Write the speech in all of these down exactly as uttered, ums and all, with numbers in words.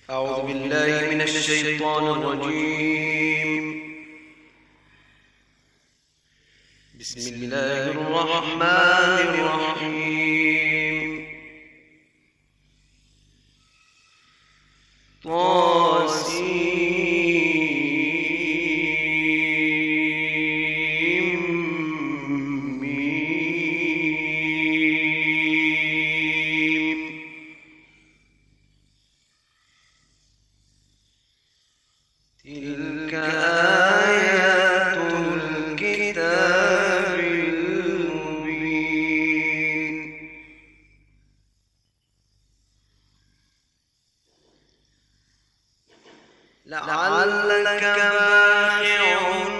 أعوذ بالله من الشيطان الرجيم. بسم الله الرحمن الرحيم. تلك آيات الكتاب المبين. لعلك باخع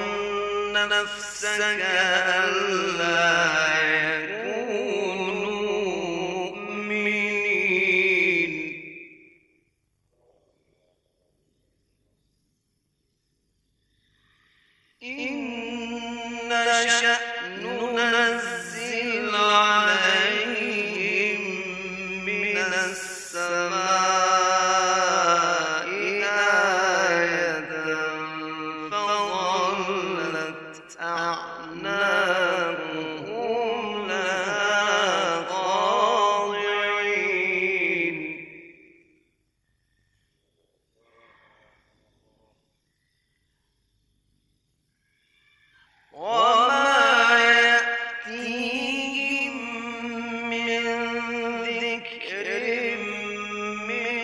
نفسك ألا يكونوا مؤمنين. إن نشأ ننزل عليهم من السماء آية فظلت أعناقهم لها خاضعين. وما يأتيهم من ذكر من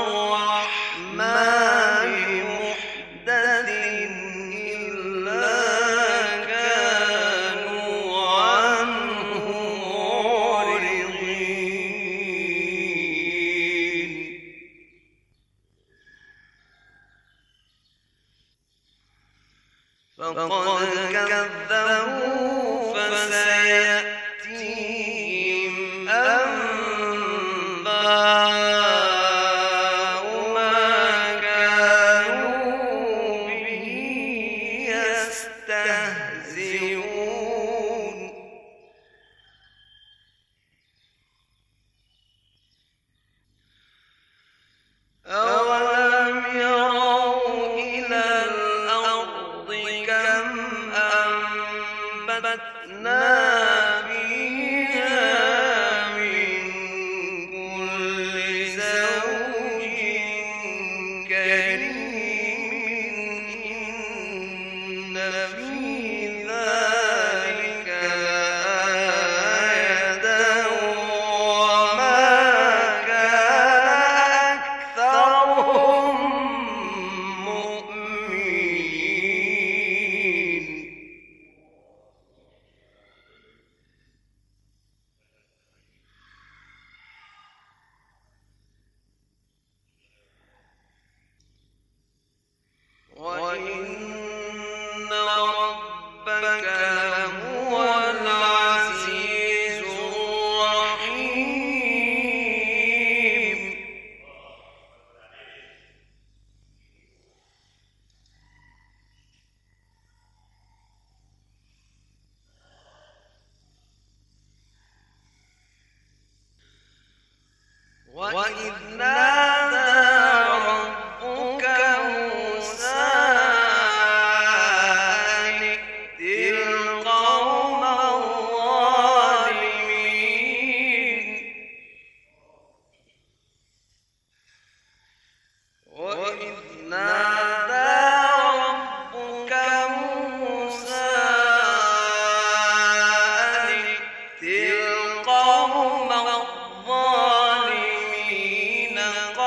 الرحمن محدث إلا كانوا عنه معرضين. فقد كذبوا فسيأتيهم أنباء ما كانوا به يستهزئون. أولم يروا إلى الأرض كم أنبتنا فيها من كل زوج كريم. إن في ذلك لآية وما كان أكثرهم مؤمنين. وإن ربك لهو العزيز الرحيم. وإذ نادى ربك موسى أن ائت القوم الظالمين. وإذ نادى ربك موسى أن ائت القوم الظالمين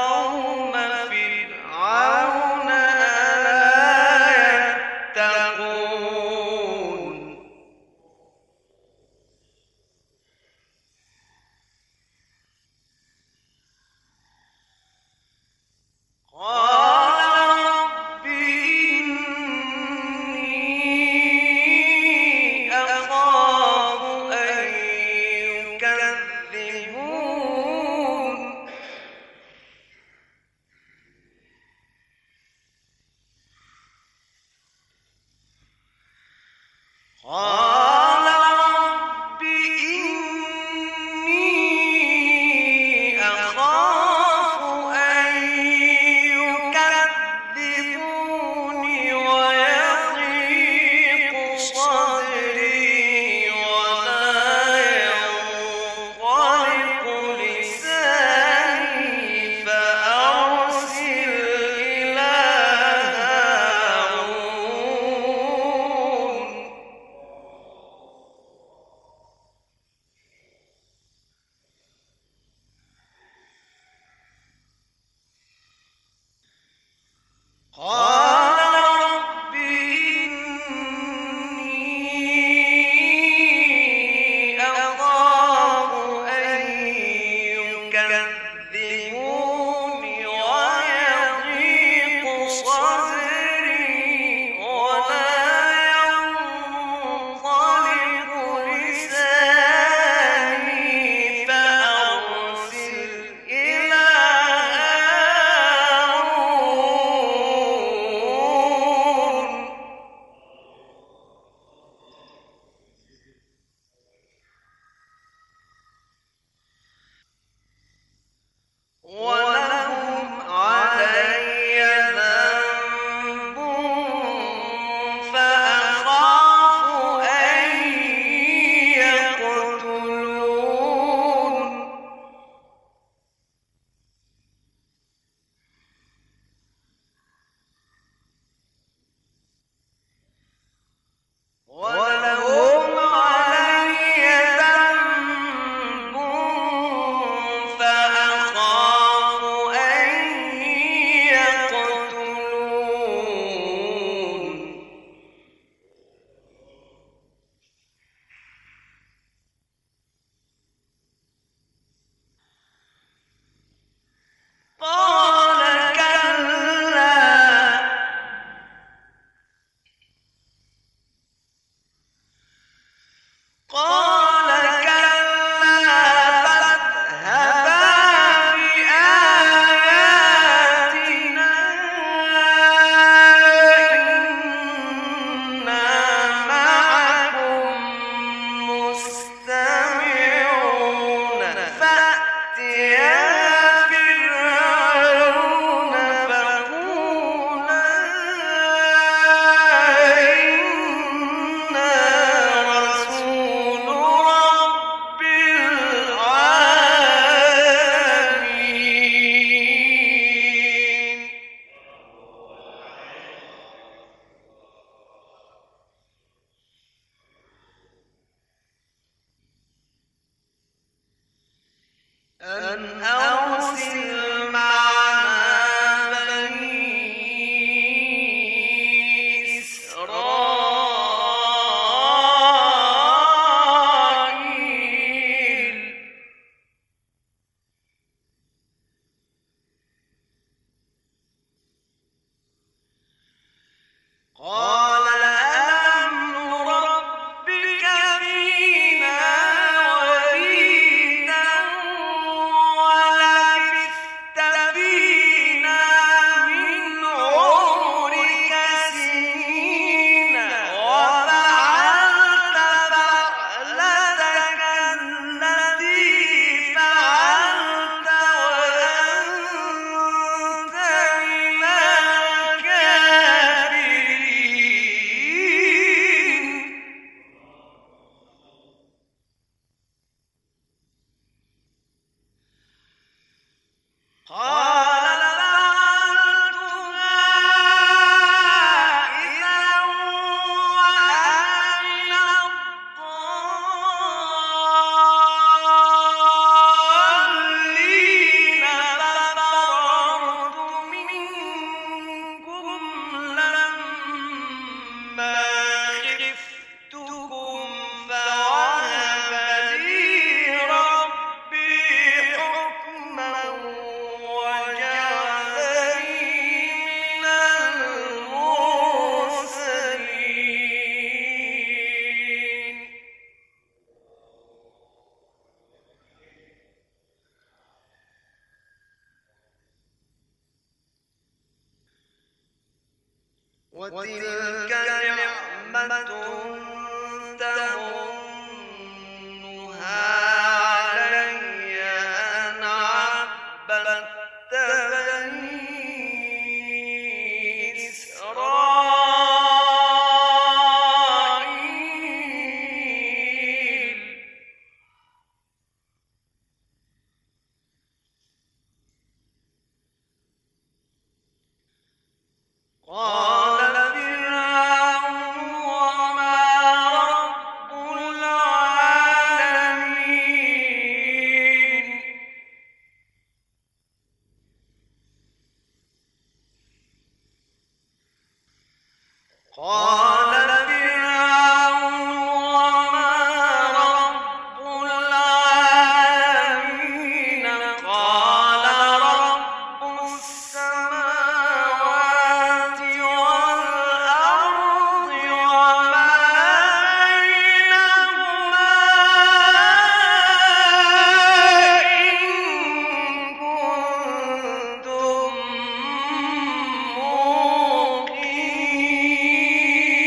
ولهم علي ذنب فأخاف أن يقتلون ولهم علي ذنب فأخاف أن يقتلون قال كلا قال كلا فاذهبا بآياتنا إنا معكم مستمعون فأتيا فرعون فقولا إنا رسول رب العالمين أن أرسل معنا بني إسرائيل قال ألم نربك فينا وليدا ولبثت فينا من عمرك سنين وفعلت فعلتك التي فعلت وأنت من الكافرين قال فعلتها إذا وأنا الضالين ففررت منكم لما خفتكم فوهب لي ربي حكما وجعلني من المرسلين وتلك نعمة تمنها علي أن عبدت بني إسرائيل قال فرعون وما رب العالمين قال فرعون وما رب العالمين قال رب السماوات والأرض وما بينهما إن كنتم موقنين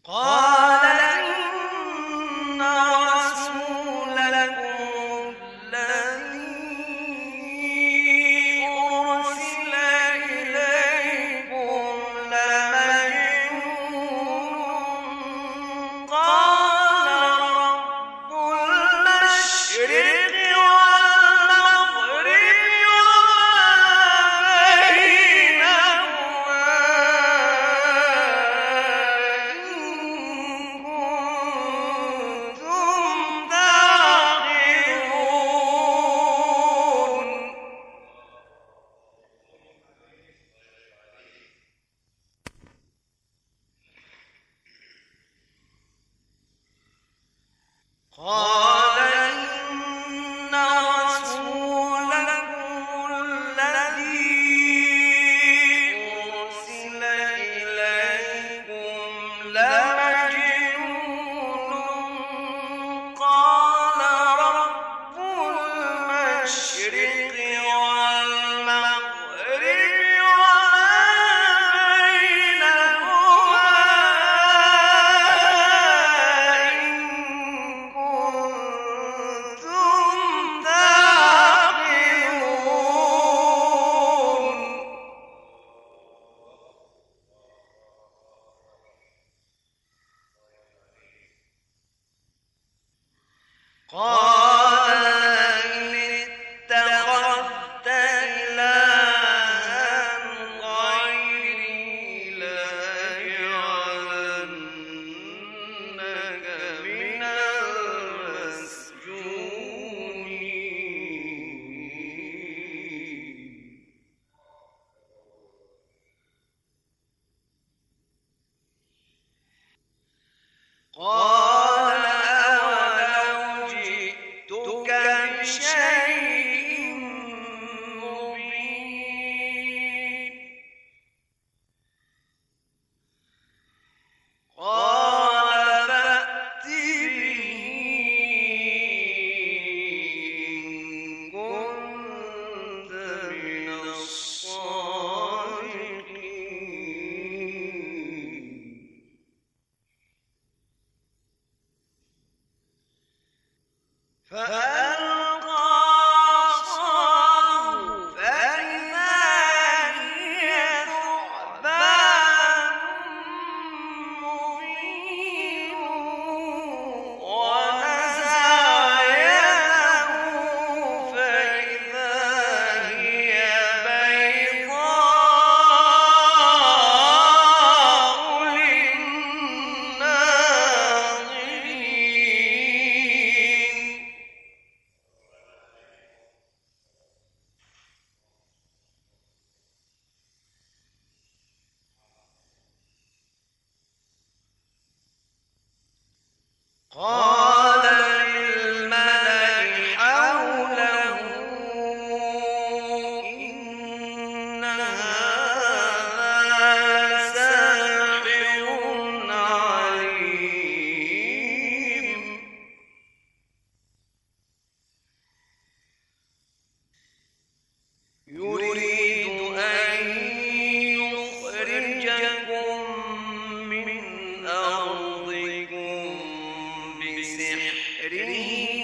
قال إن رسولكم الذي أرسل إليكم لمجنون قال رب المشرق والمغرب وما بينهما إن كنتم تعقلون. قال إن رسولكم الذي أرسل إليكم لمجنون قال رب المشرق والمغرب وما بينهما إن كنتم تعقلون. قال إن اتخذت إلها غيري لأجعلنك من المسجونين. قال أولو جئتك بشيء مبين. قال فأت به إن كنت من الصادقين. فألقى عصاه فإذا هي ثعبان مبين ونزع يده فإذا هي بيضاء للناظرين. قال للملأ حوله إن هذا لساحر عليم. يريد أن يخرجكم من أرضكم بسحره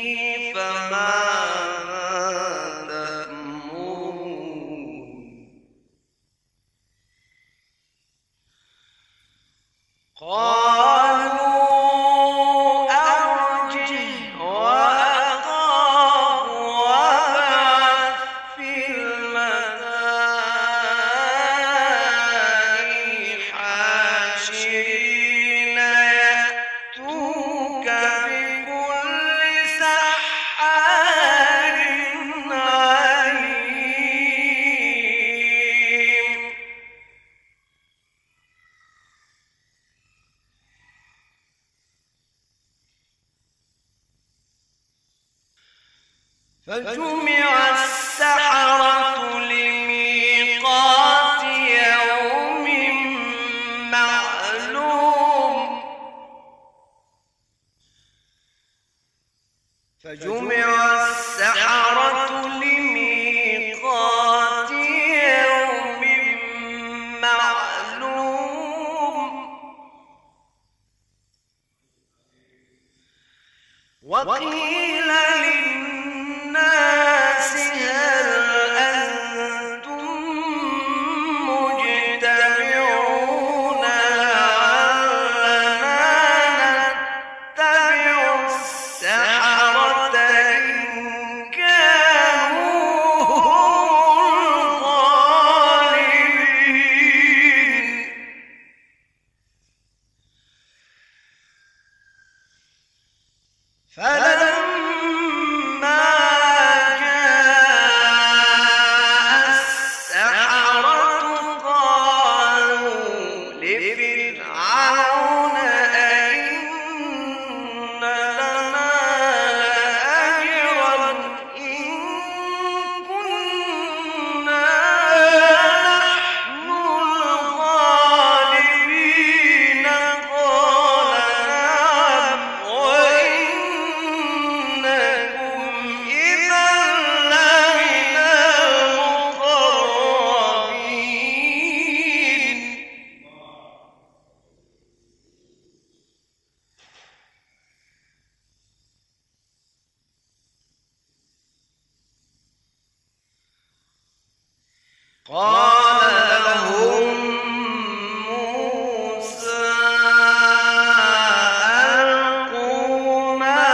فماذا تأمرون. قالوا أرجه وأخاه وابعث في المدائن حاشرين يأتوك بكل سحار عليم. فجمع السحرة لميقات يوم معلوم. فجمع السحرة لميقات يوم معلوم. قال لهم موسى ألقوا ما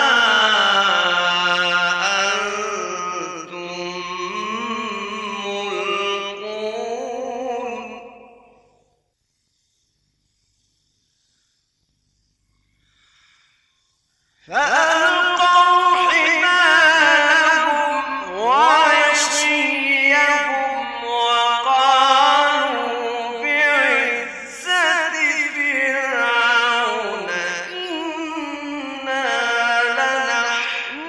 أنتم ملقون فألقوا حبالهم وعصيهم وقالوا بعزة فرعون إنا لنحن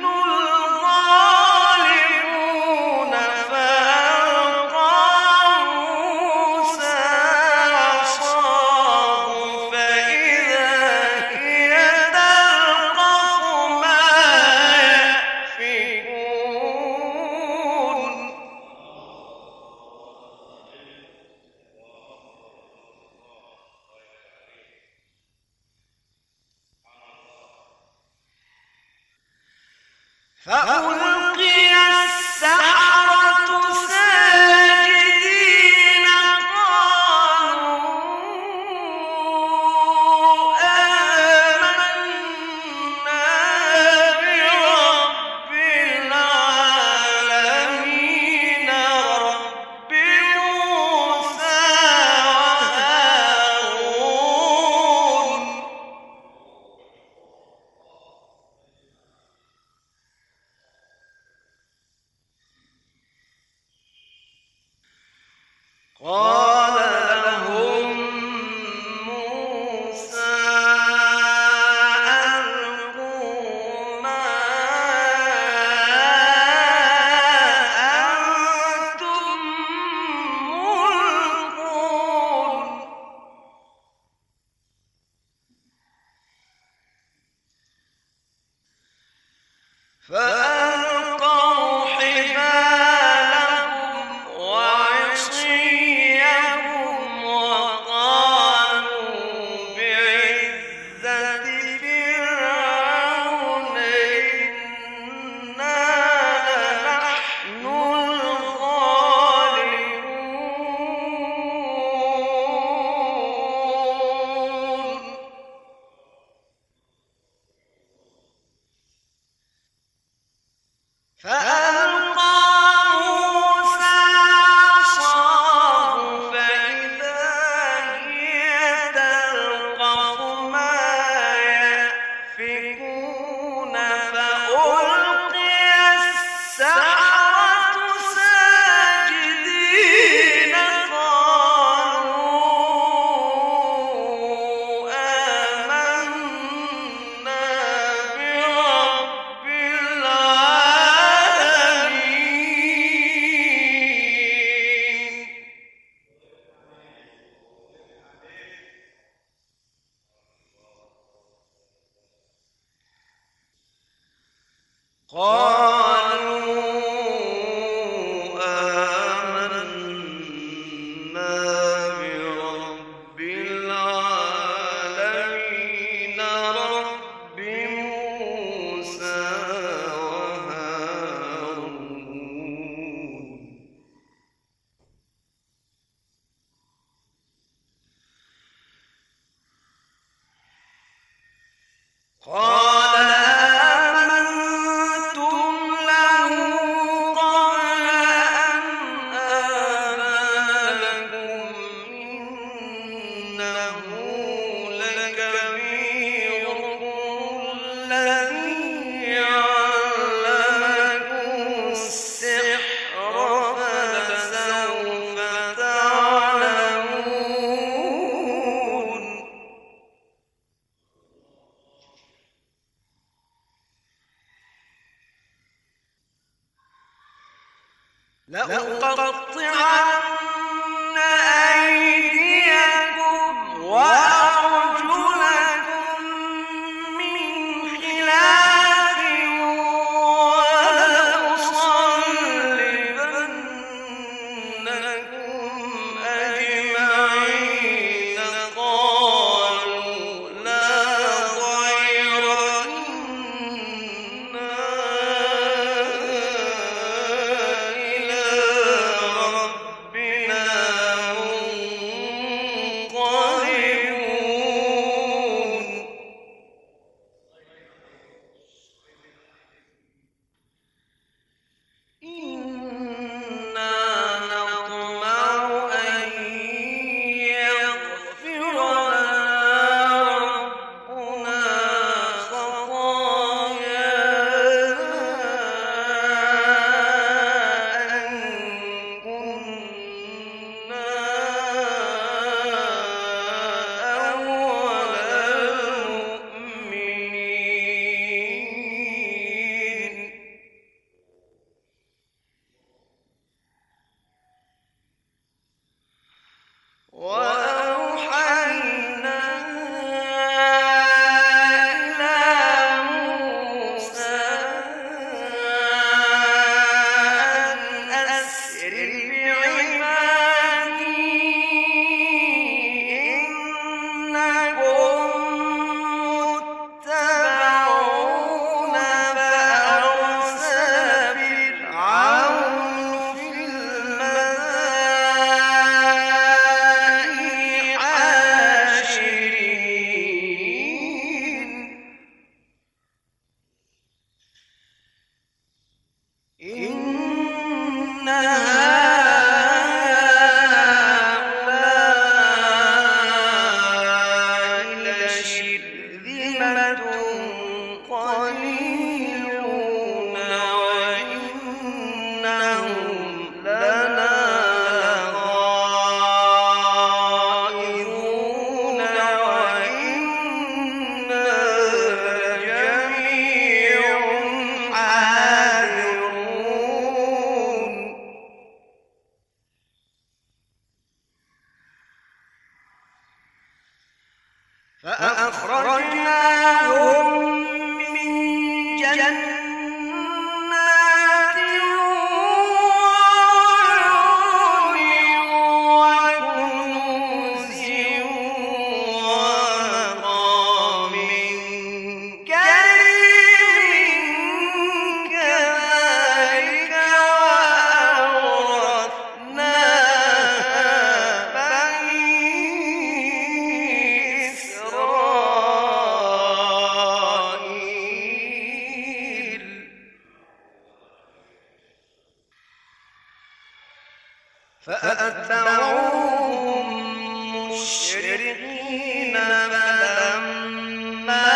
الغالبون فألقى موسى عصاه فإذا هي تلقف ما يأفكون فألقي السحرة ساجدين قالوا آمنا برب العالمين رب موسى وهارون قال لهم موسى ألقوا ما أنتم ملقون فألقوا حبالهم وعصيهم وقالوا بعزة فرعون إنا لنحن الغالبون فألقى موسى عصاه فإذا هي تلقف ما يأفكون فألقي السحرة ساجدين قالوا آمنا برب العالمين قالوا آمنا برب العالمين رب موسى وهارون قال آمنتم له قبل أن آذن لكم إنه لكبيركم الذي علمكم السحر فلسوف تعلمون لأقطعن أيديكم وأرجلكم من خلاف ولأصلبنكم أجمعين قالوا لا ضير إنا إلى ربنا هؤلاء لشرذمة قليلون وإنهم لنا لغائظون وإنا جميع حاذرون فأخرجناهم من جنات وعيون وكنوز ومقام كريم كذلك وأورثناها بني إسرائيل فأتبعوهم مشرقين فلما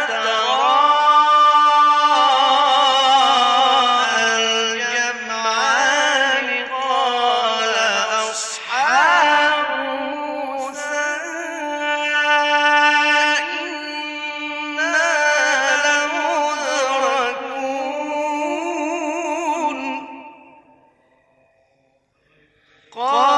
تراءى الجمعان قال أصحاب موسى إنا لمدركون قال